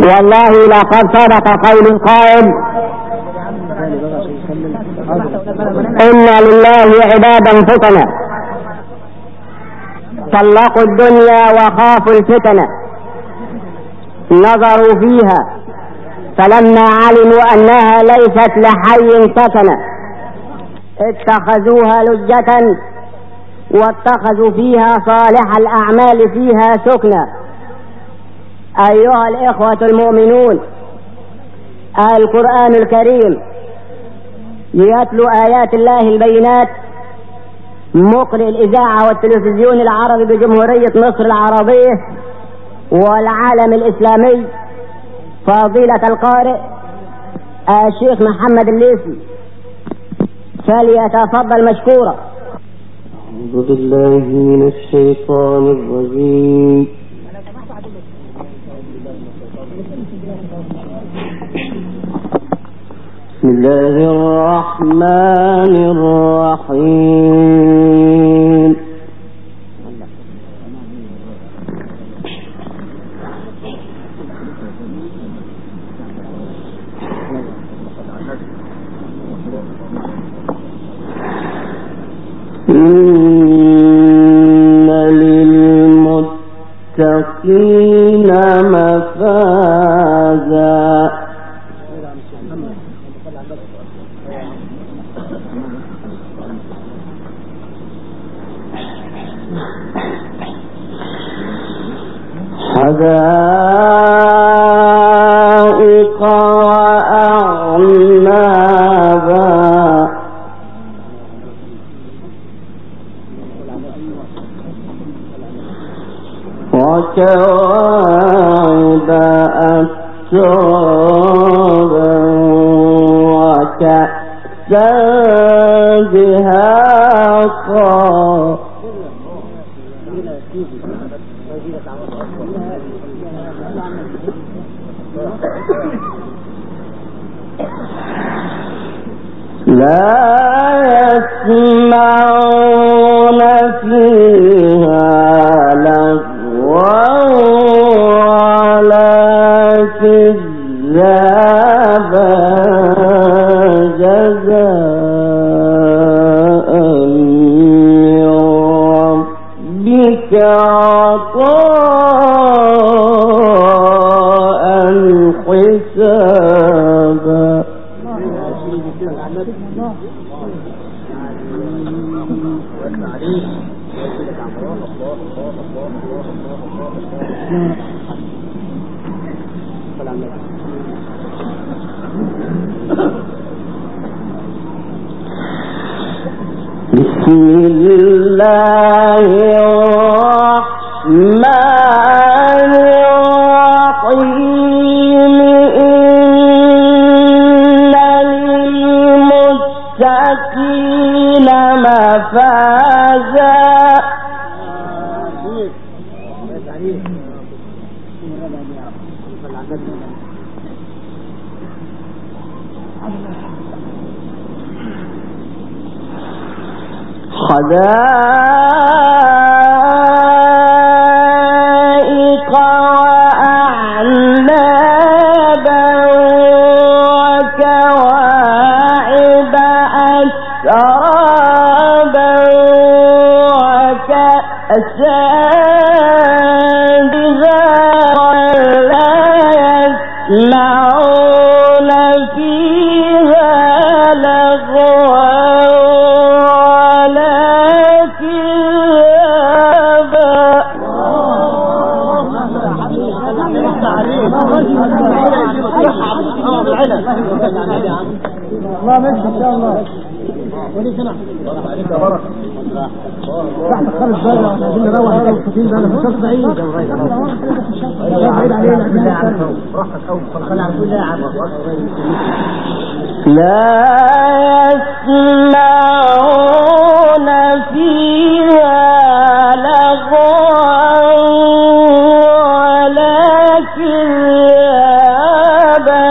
والله لقد صدق قول القائل إن لله عبادا فتنا طلقوا الدنيا وخافوا الفتنة نظروا فيها فلما علموا أنها ليست لحي سكنا اتخذوها لجة واتخذوا فيها صالح الأعمال فيها سكنا. أيها الإخوة المؤمنون، القرآن الكريم يتلو آيات الله البينات مقرئ الإذاعة والتلفزيون العربي بجمهورية مصر العربية والعالم الإسلامي فضيلة القارئ الشيخ محمد الليثي فليتفضل مشكورا. أعوذ بالله من الشيطان الرجيم. بسم الله الرحمن الرحيم. إن للمتقين مفازا حدائق وأعنابا وكواعب أترابا وكأسا دهاقا لا يسمعون فيها لغوا ولا كذابا جزاء من ربك عطاء حسابا. بسم الله الرحمن الرحيم. إن للمتقين مفازا حدائق وأعنابا وكواعب أترابا وكأسا دهاقا لا يسمعون فيها لغوا الله ماشي ان شاء الله. ولي سنة عليك بركة تحت خالص بقى عشان نروح المستقيم ده انا مش بعيد بعيد علينا براحتك قوي خلي على كل لا يسمعون فيها لغوا ولا كذابا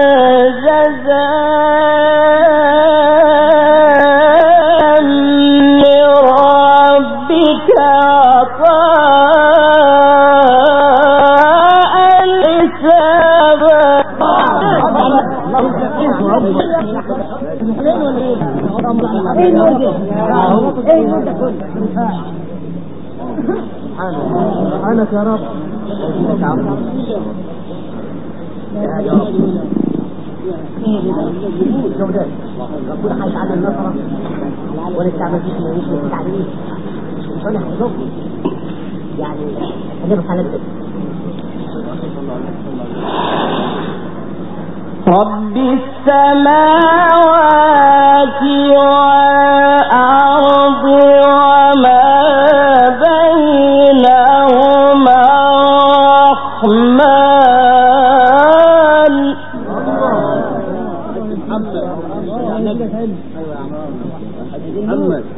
جزاء من ربك عطاء حسابا. سبحانك يا رب. كل حاجة على النصرة ولا تعمل فيك ما يمكن تعليم ولا حدوك يعني هنبقى على الدب. رب السماوات والأرض وما بينهما الرحمن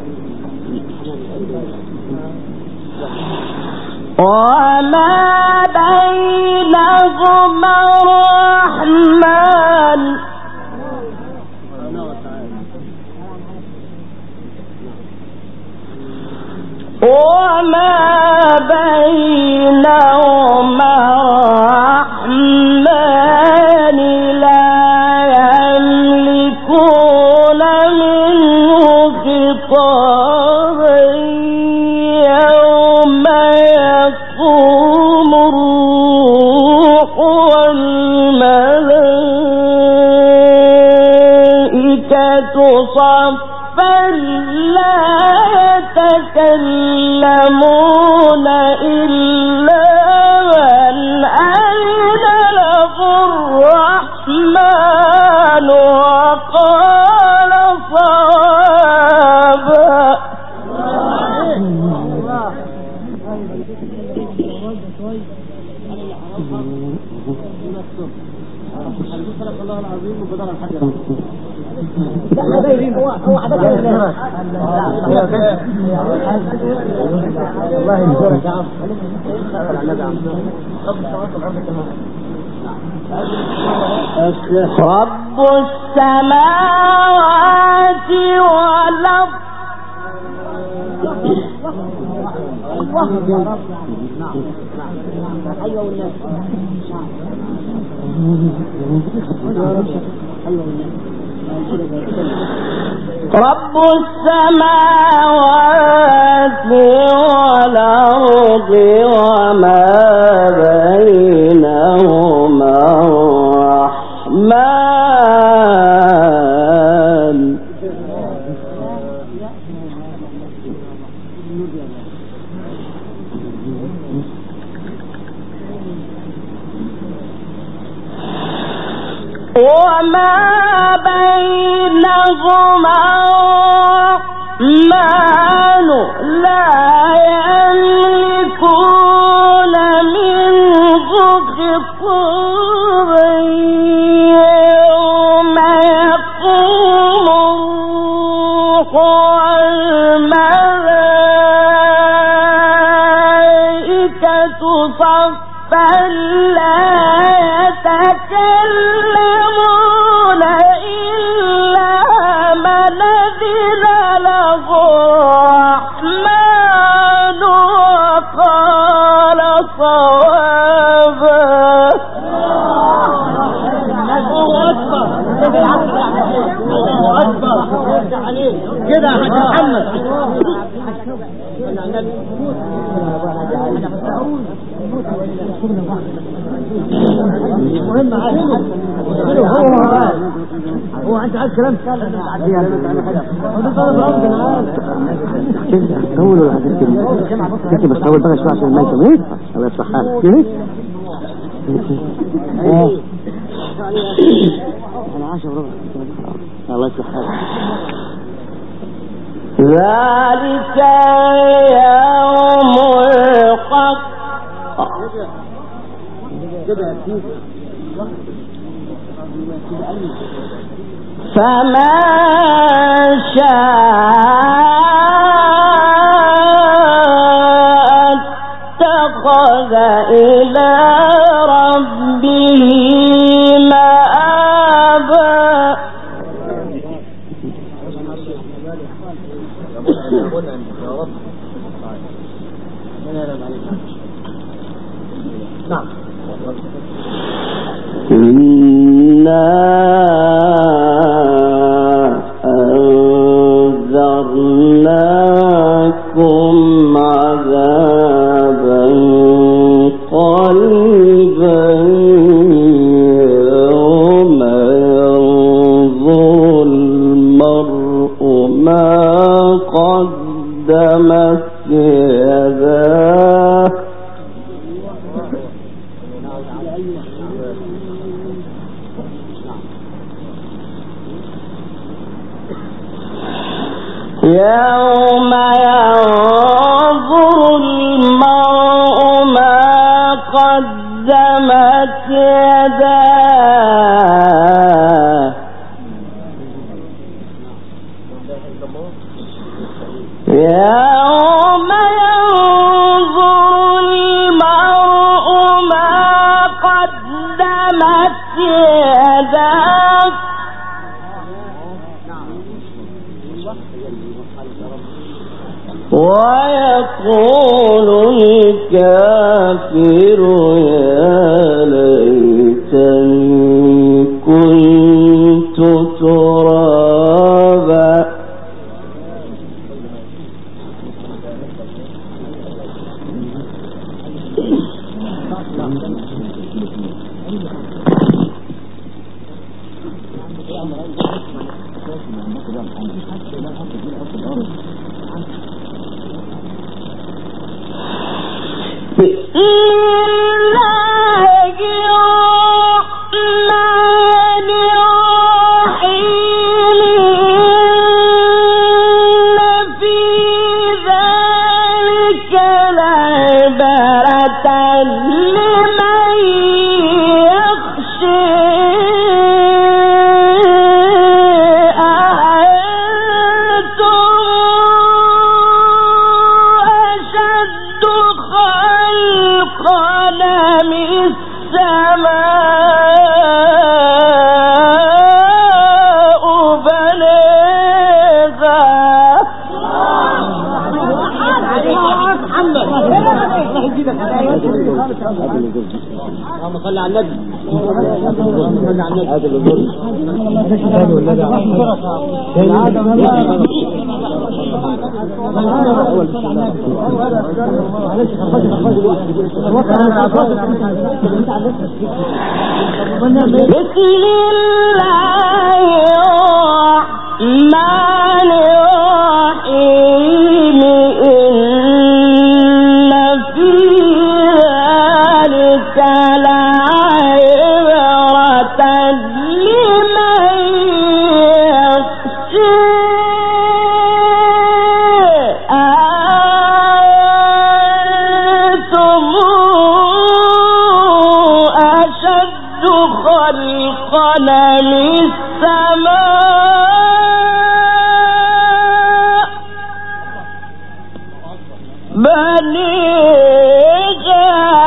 وما بينهما الرحمن وما بينهما الرحمن لا يملكون منه خطابا يوم يقوم الروح والملائكة صفا لا يتكلمون إلا من أذن له الرحمن وقال صوابا. الله العظيم وبدر الحجر. هو عدد الله يجزاك يا عم. رب السماوات والأرض رب السماوات والأرض وما بينهما الرحمن وما بينهما الرحمن لا يملكون منه خطابا يوم يقوم الروح والملائكة صفا لا يتكلمون إلا من أذن له الرحمن وقال صوابا. كده يا حاج محمد. مهم علينا هو انت عايز كلام طول ولا كده بس اول بقى شويه عشان ما يتميز الله يصلح حالك كده انا 10 وربع الله يصلح حالك. ذلك يوم الحق فمن شاء اتخذ إلى ربه مآبا. نعم أنذرناكم عذابا قريبا يوم ينظر المرء ما قدمت يداه يوم ينظر المرء ما قدمت يداه يوم ينظر المرء ما قدمت يداه ويقول الكافر يا ليتني كنت ترابا اللهم صل على النبي. اللهم صل على النبي. هذا الوجود والذي بسم الله الرحمن الرحيم. إن في ذلك لعبرة لمن يخشى أنتم أشد خلقا من السماء بنيها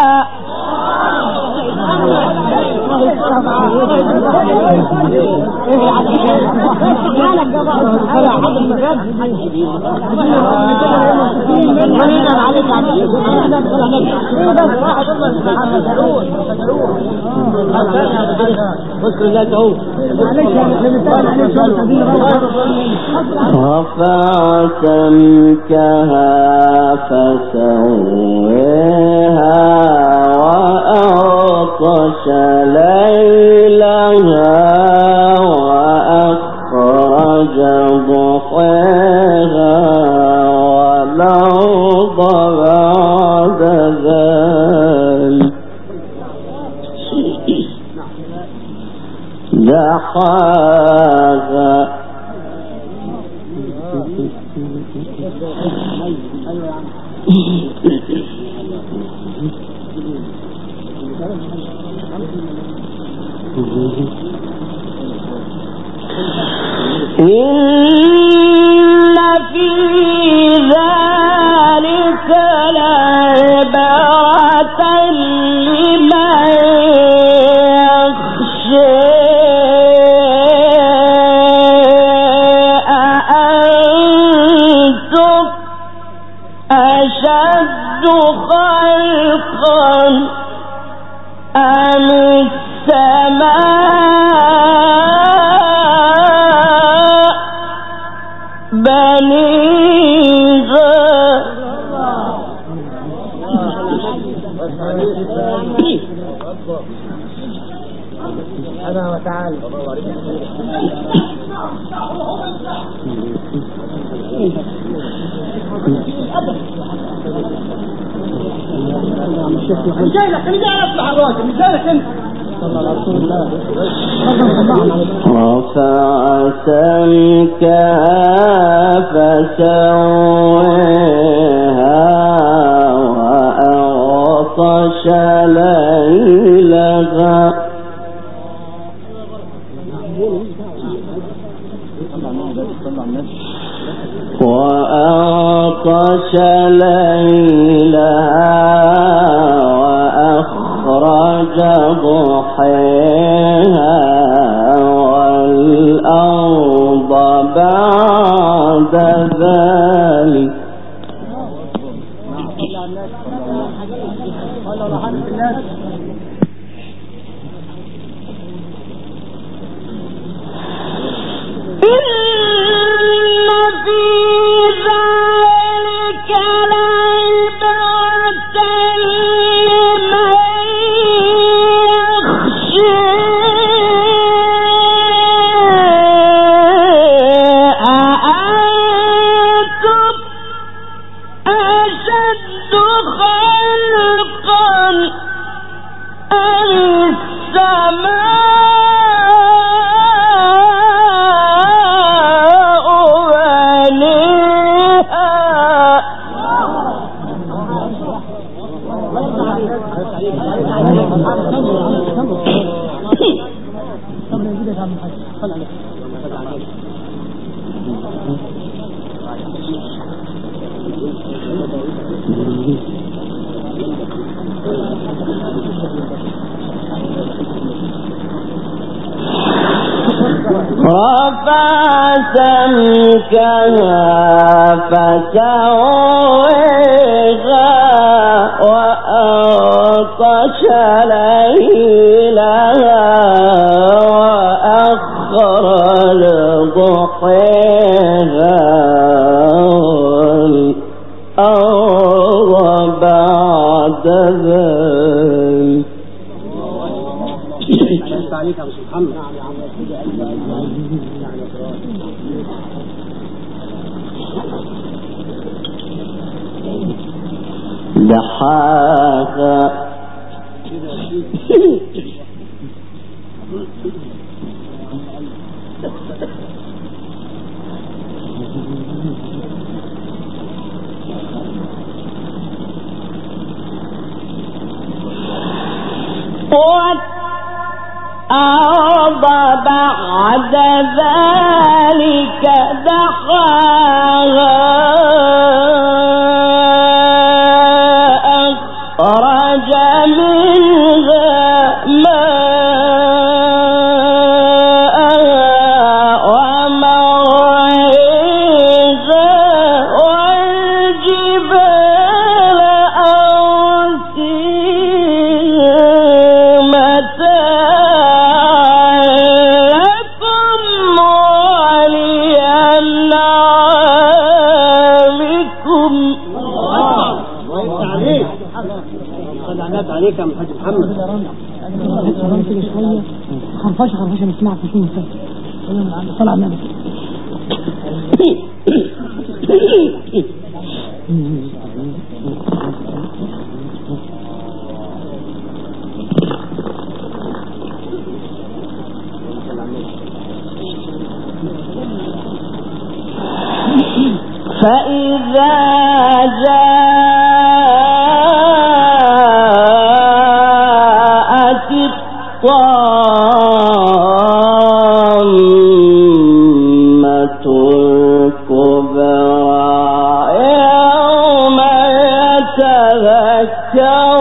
رفع سمكها فسويها وأغطش ليلها وأخرج ضحاها والأرض بعد ذلك دحاها إن في ذلك لعبرة لمن يخشى أأنتم أشد خلقا أم السماء السماء بنيها سبحانه وتعالى. رفع سمكها فسواها وأغطش ليلها وأغطش ليلها وأخرج ضحيها والأرض بعد ذلك رفع سمكها فسواها وأغطش ليلها وأخرج ضحيها والأرض بعد ذلك. عليك أبو محمد. دحاها والأرض بعد ذلك دحاها أخرج منها ماءها ومرعاها والجبال أرسيها متاعا لكم ولأنعامكم. عليك يا حاج محمد. خرفشه نسمعك في شيء صلى على النبي. فإذا جاءت الطامة الكبرى يوم يتذكر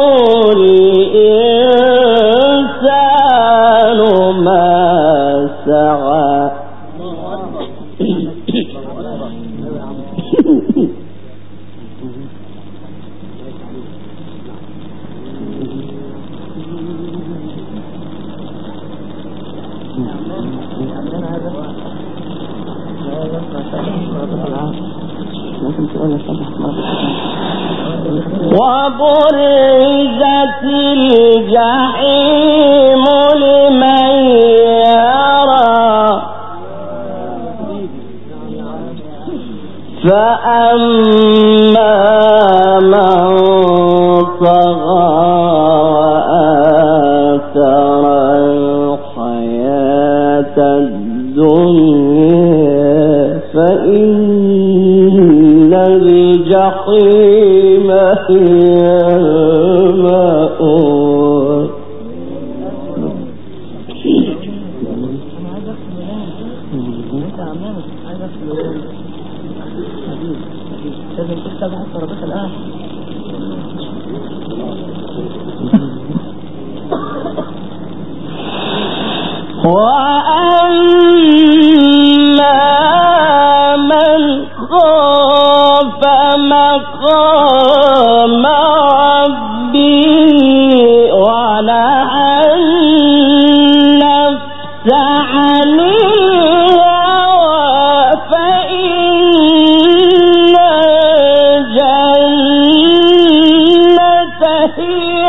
الإنسان ما سعى. وبرزت الجحيم لمن يرى فأما من طغى وآثر الحياة الدنيا فإن الجحيم هي المأوى لازم تكتب حتى ربك الآن وأما من خاف مقام ربه ونهى النفس عن الهوى فإن الجنة هي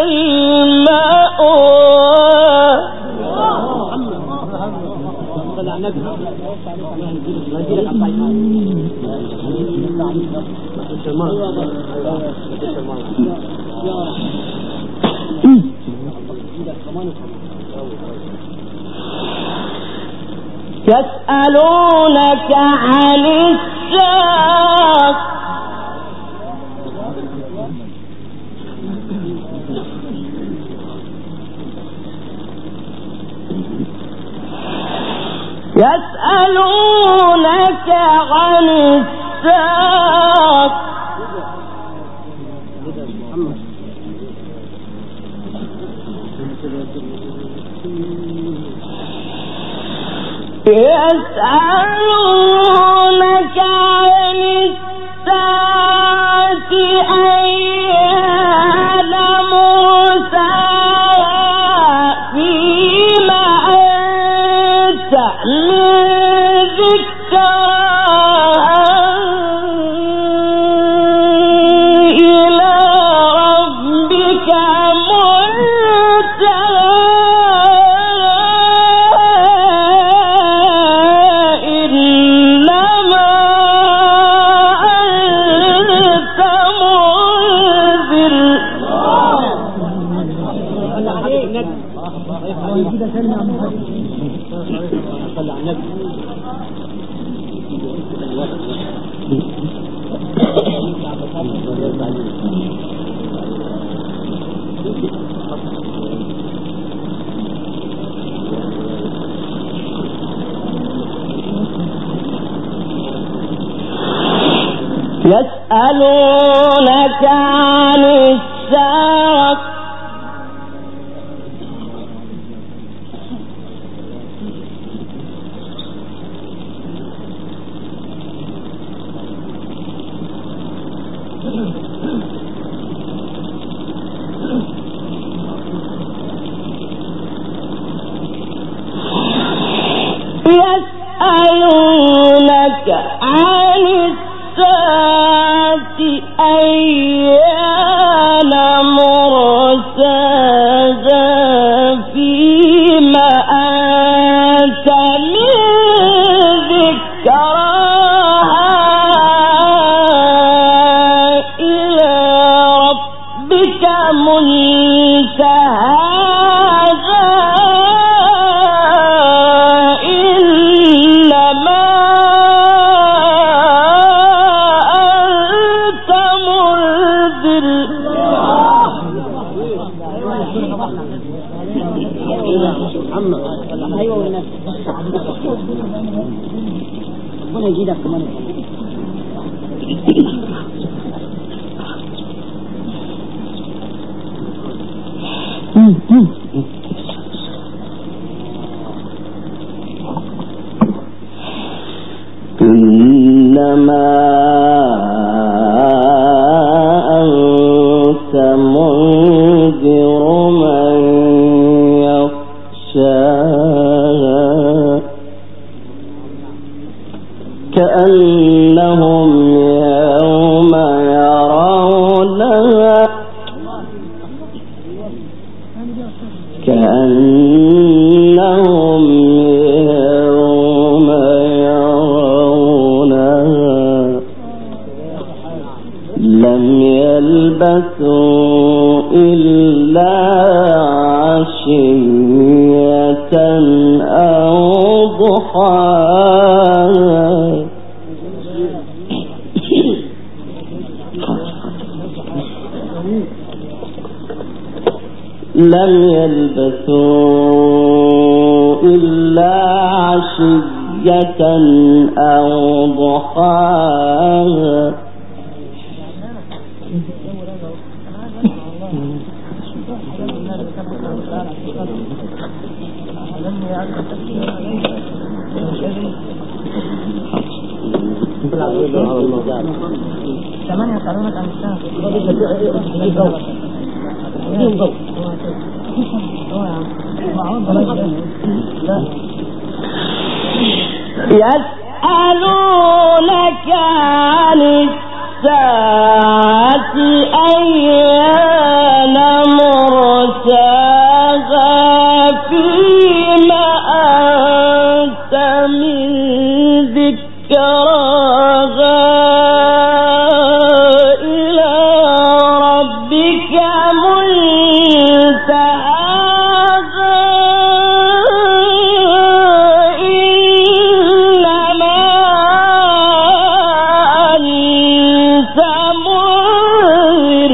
المأوى. يسألونك عن الساعة يسألونك عن الساعة يسألونك عن الساعة أيان مرساها فيما أنت من ذكرها إلى ربك يسألونك عن الساعة يسألونك عن الساعة أيان مرساها فيما أنت من ذكراها إلى ربك منتهاها ربنا يجيدك كمان. إنما أنت منذر من يخشاها كأنهم يوم يرونها لم يلبثوا إلا عشية أو ضحاها لم يلبثوا إلا عشية أو ضحاها ثمانية يسألونك عن الساعة يسألونك عن الساعة أيان مرساها فيما أنت من ذكراها إلى ربك منتهاها إنما أنت منذر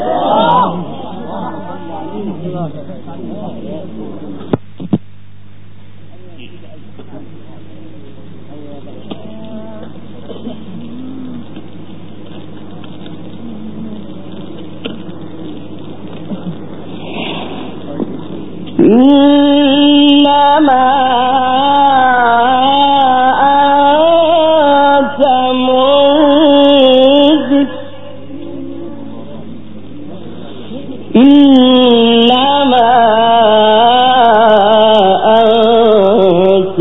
إنما أنت منذر إنما أنت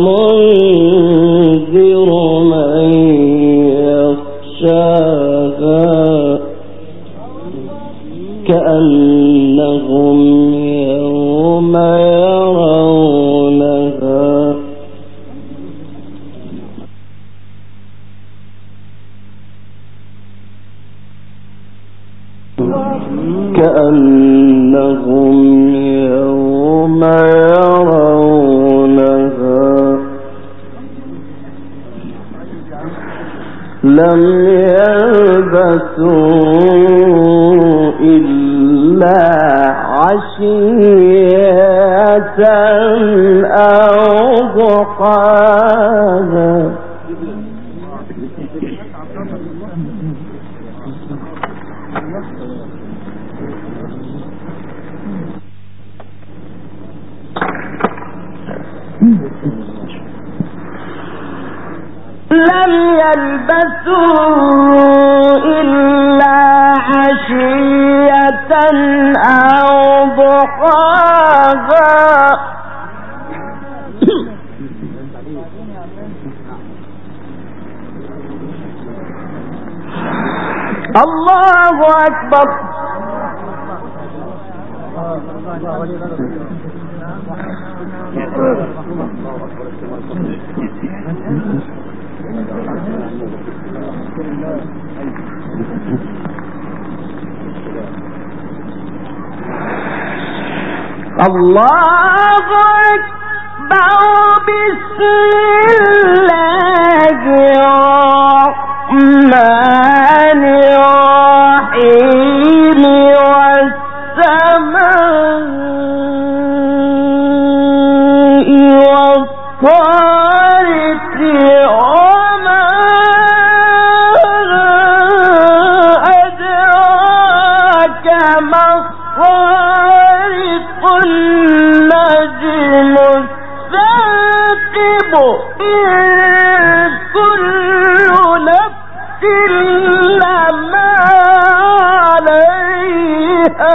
منذر من يخشاها كأنهم يوم يرونها لم يلبثوا إلا عشية أو ضحاها لم يلبثوا إلا عشية أو ضحاها الله أكبر الله أكبر بسم الله الرحمن الرحيم والسماء والطارق وما أدراك ما الطارق النجم الثاقب إن كل نفس لما عليها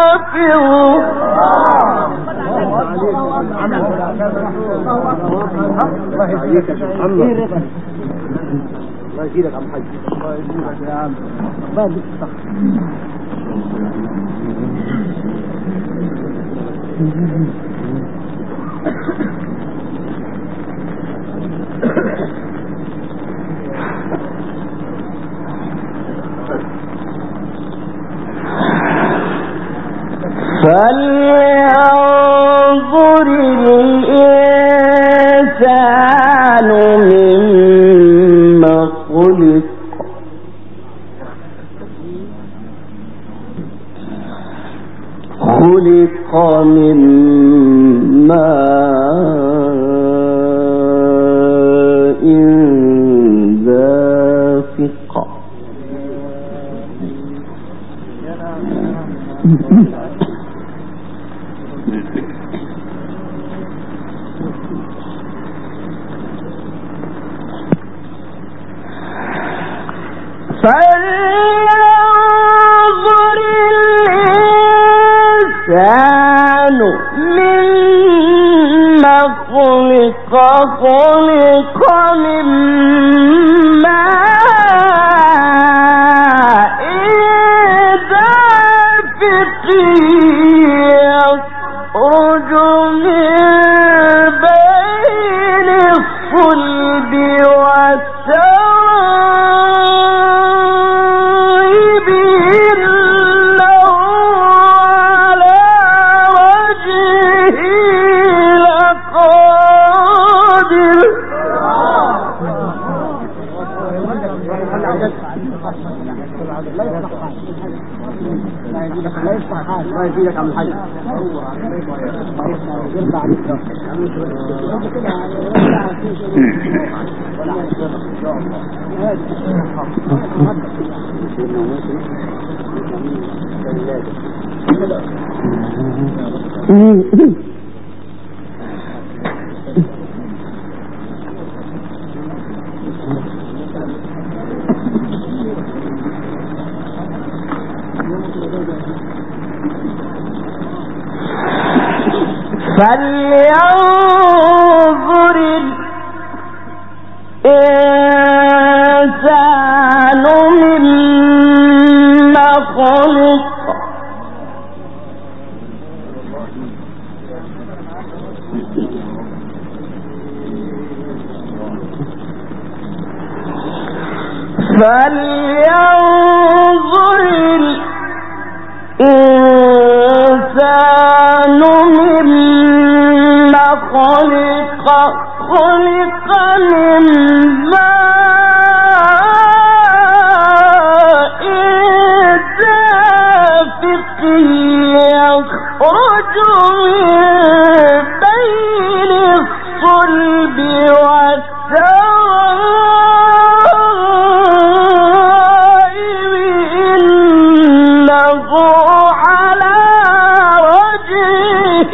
حافظ الله يهديك يا محمد. الله يهديك يا عم حاج. الله يهديك يا عم. الله يهديك الصح. فلينظر الإنسان مما خلق من ماء دافق فلينظر الإنسان مما خلق من ماء دافق يخرج من بين الصلب والترائب إنه على وجهه لقادر. الله يزيدك عم الحاج. فلينظر الإنسان مما خلق الإنسان مما خلق من ماء دافق يخرج من بين الصلب والترائب إنه على وجهه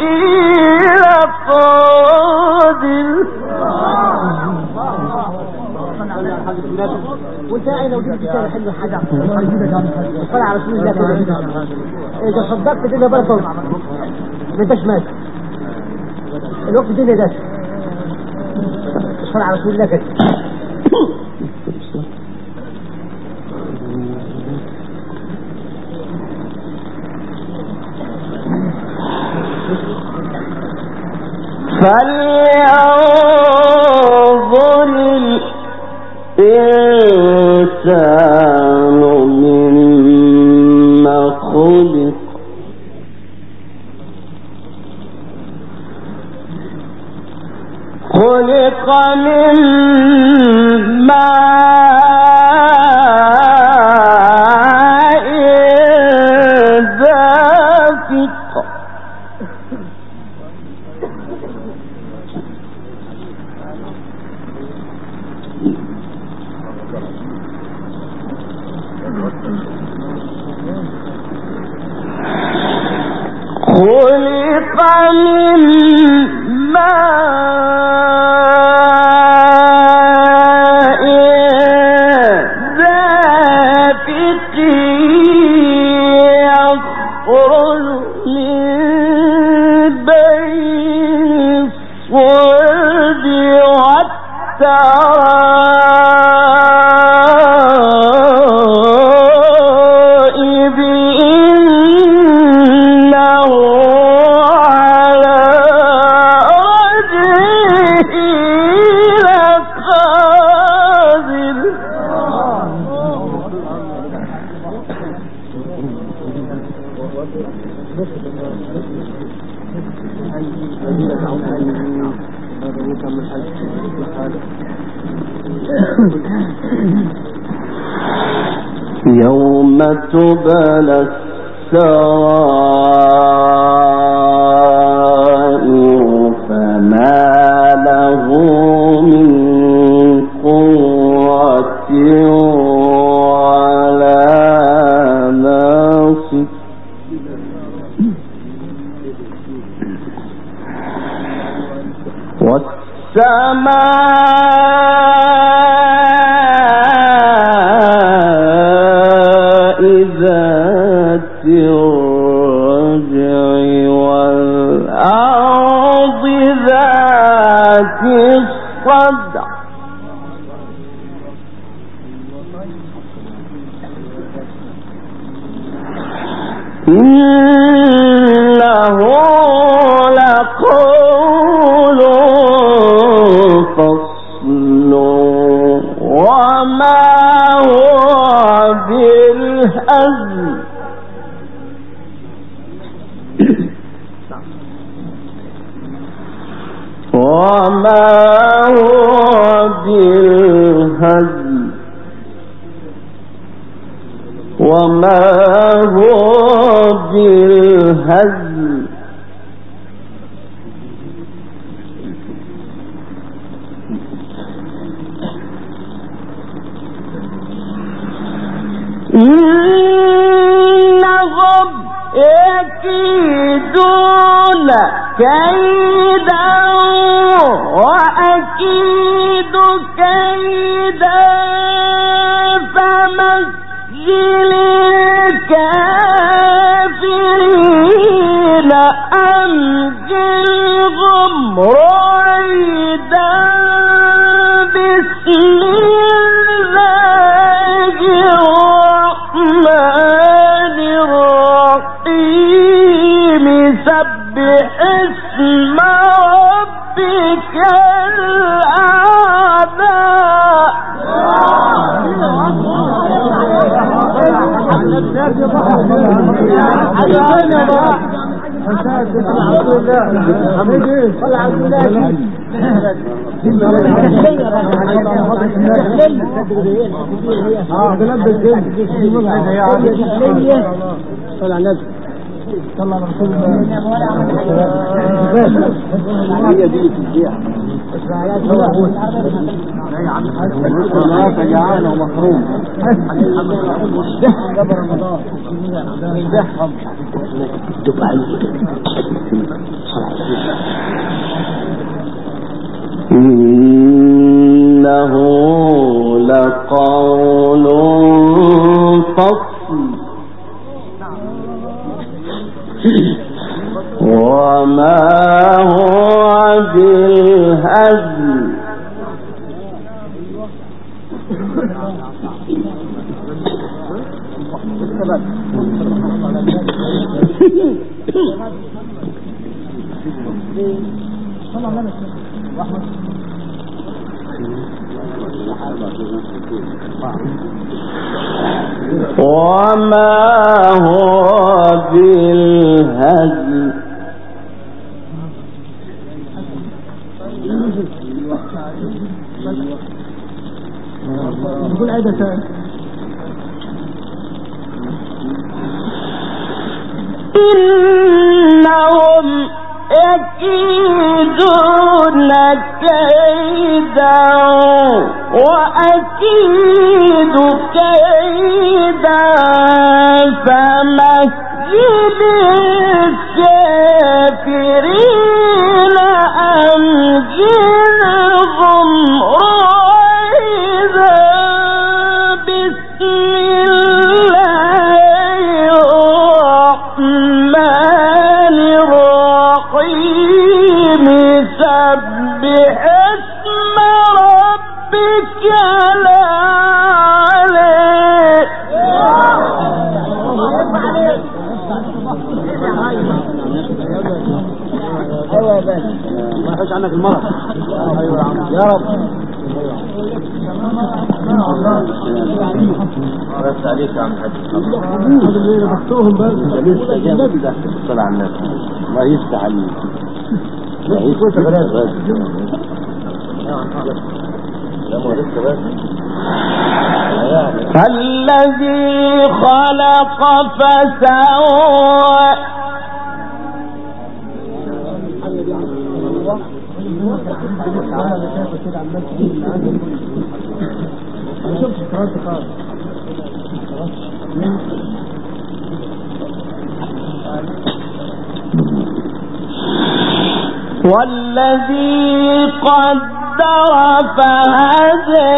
لقادر. وانت قاعد لو جبت كده حلو حاجه صلى على رسول الله كده اذا صدقت الدنيا بركه ما انتش ماشي الوقت الدنيا ده صلى على رسول الله كده. فلينظر الإنسان مما خلق من ماء دافق خلق من ماء دافق يخرج من بين الصلب التائب إنه على رجعه لقادر يوم تبلى السرائر فما له من قوة ولا ناصر والسماء ذات الرجع والأرض ذات الصدع إنه لقول فصل وما هو بالهزل وما هو بالهزل وما هو بالهزل إنهم يكيدون كيدا وأكيد كيدا فمهل الكافرين أمهلهم رويدا بسم الله الرحمن الرحيم سبح اسم ربك الأعلى هي دي التشجيع هناك جعان ومحروم قبل رمضان إنه لقول فصل وما هو بالهزل وما هو بالهزل كل عادة إنهم يكيدون كيدا وأكيد كيدا فمهل الكافرين أمهلهم رويدا بسم الله الرحمن الرحيم سبح اسم ربك ربك لعلي ما يحوش عنك المرض. يا رب بس عليك يا عم حاج. بختوهم بس الصلاة على النبي الله يفتح عليك. الذي خلق فسوى والذي قدر فهدى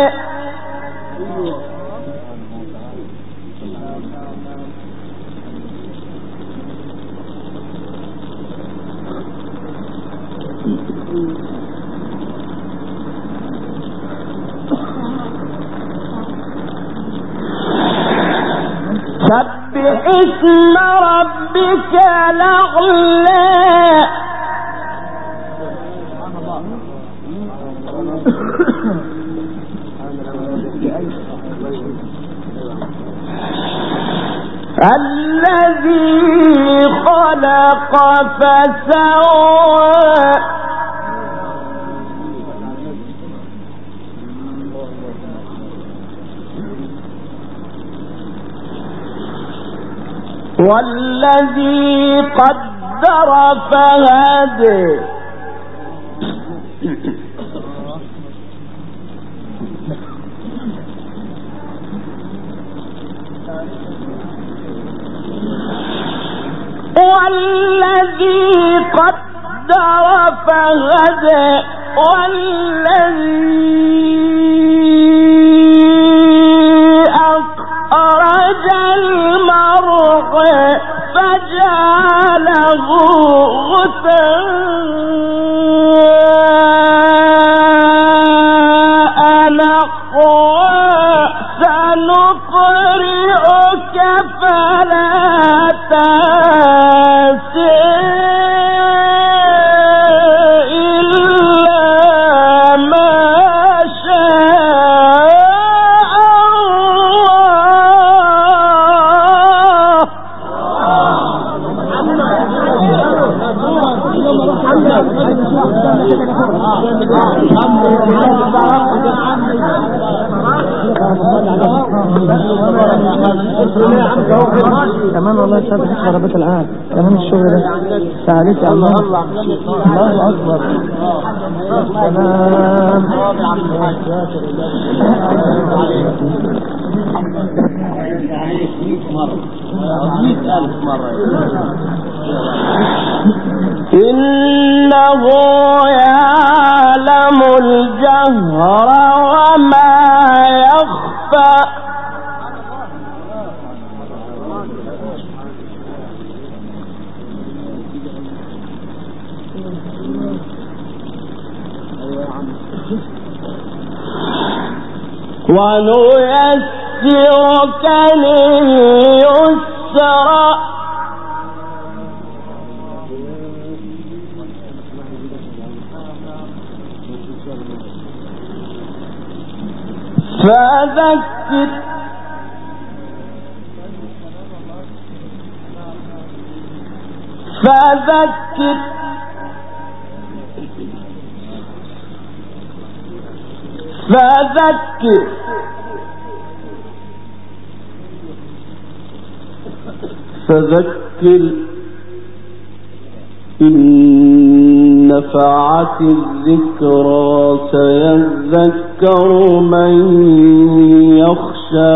سبح اسم ربك الأعلى الذي خلق فسوى والذي قدر فهدى والذي قدر فهدى والذي أخرج المرعى فجعله غثاء نحوا سنقرئك فلا تنسى إلا ما شاء كمان والله شايف خربت الآن كمان الشغل ده تعاليك يا الله الله أكبر إنه يعلم الجهر وما يخفى ونيسرك لليسرى فذكر فذكر إن نفعت الذكرى سيذكر من يخشى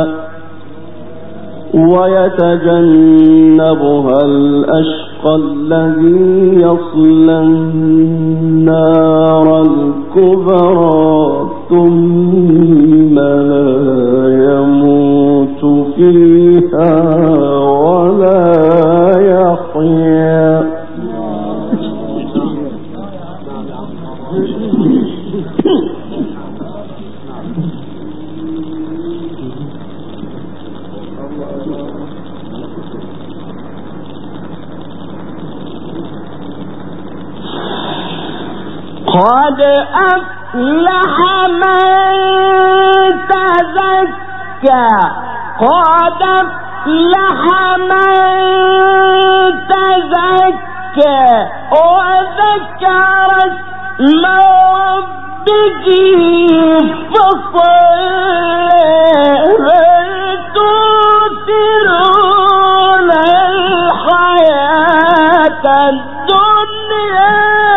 ويتجنبها الأشقى الذي يصلى النار الكبرى ثم لا يموت فيها ولا يحيا قد أفلح من تزكى قد أفلح من تزكى وذكر اسم ربه فصلى بل تؤثرون الحياة الدنيا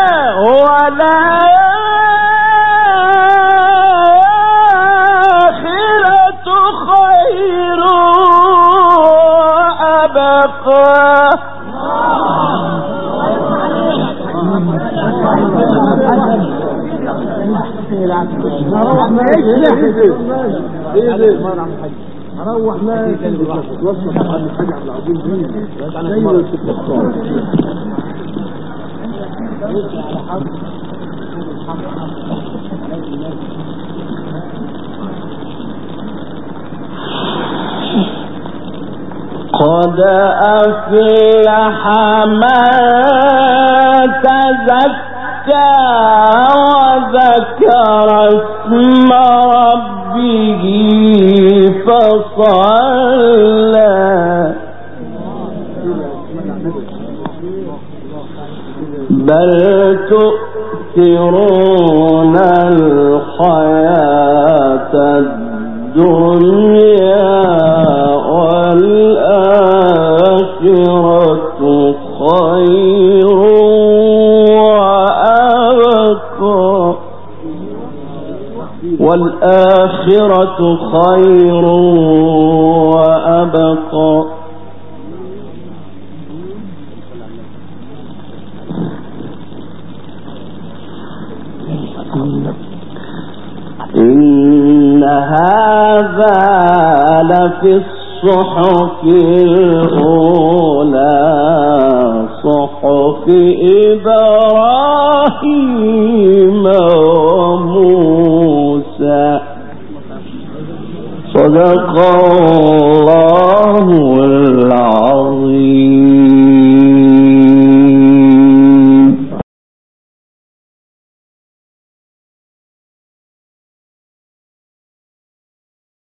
والآخرة خير وأبقى. روح ما توصل عن الحاجة عبد العظيم قد أفلح من تزكى وذكر اسم ربه فصلى بل تؤثرون الحياة الدنيا والآخرة خير وأبقى والآخرة خير وأبقى. إن هذا لفي الصحف الأولى صحف إبراهيم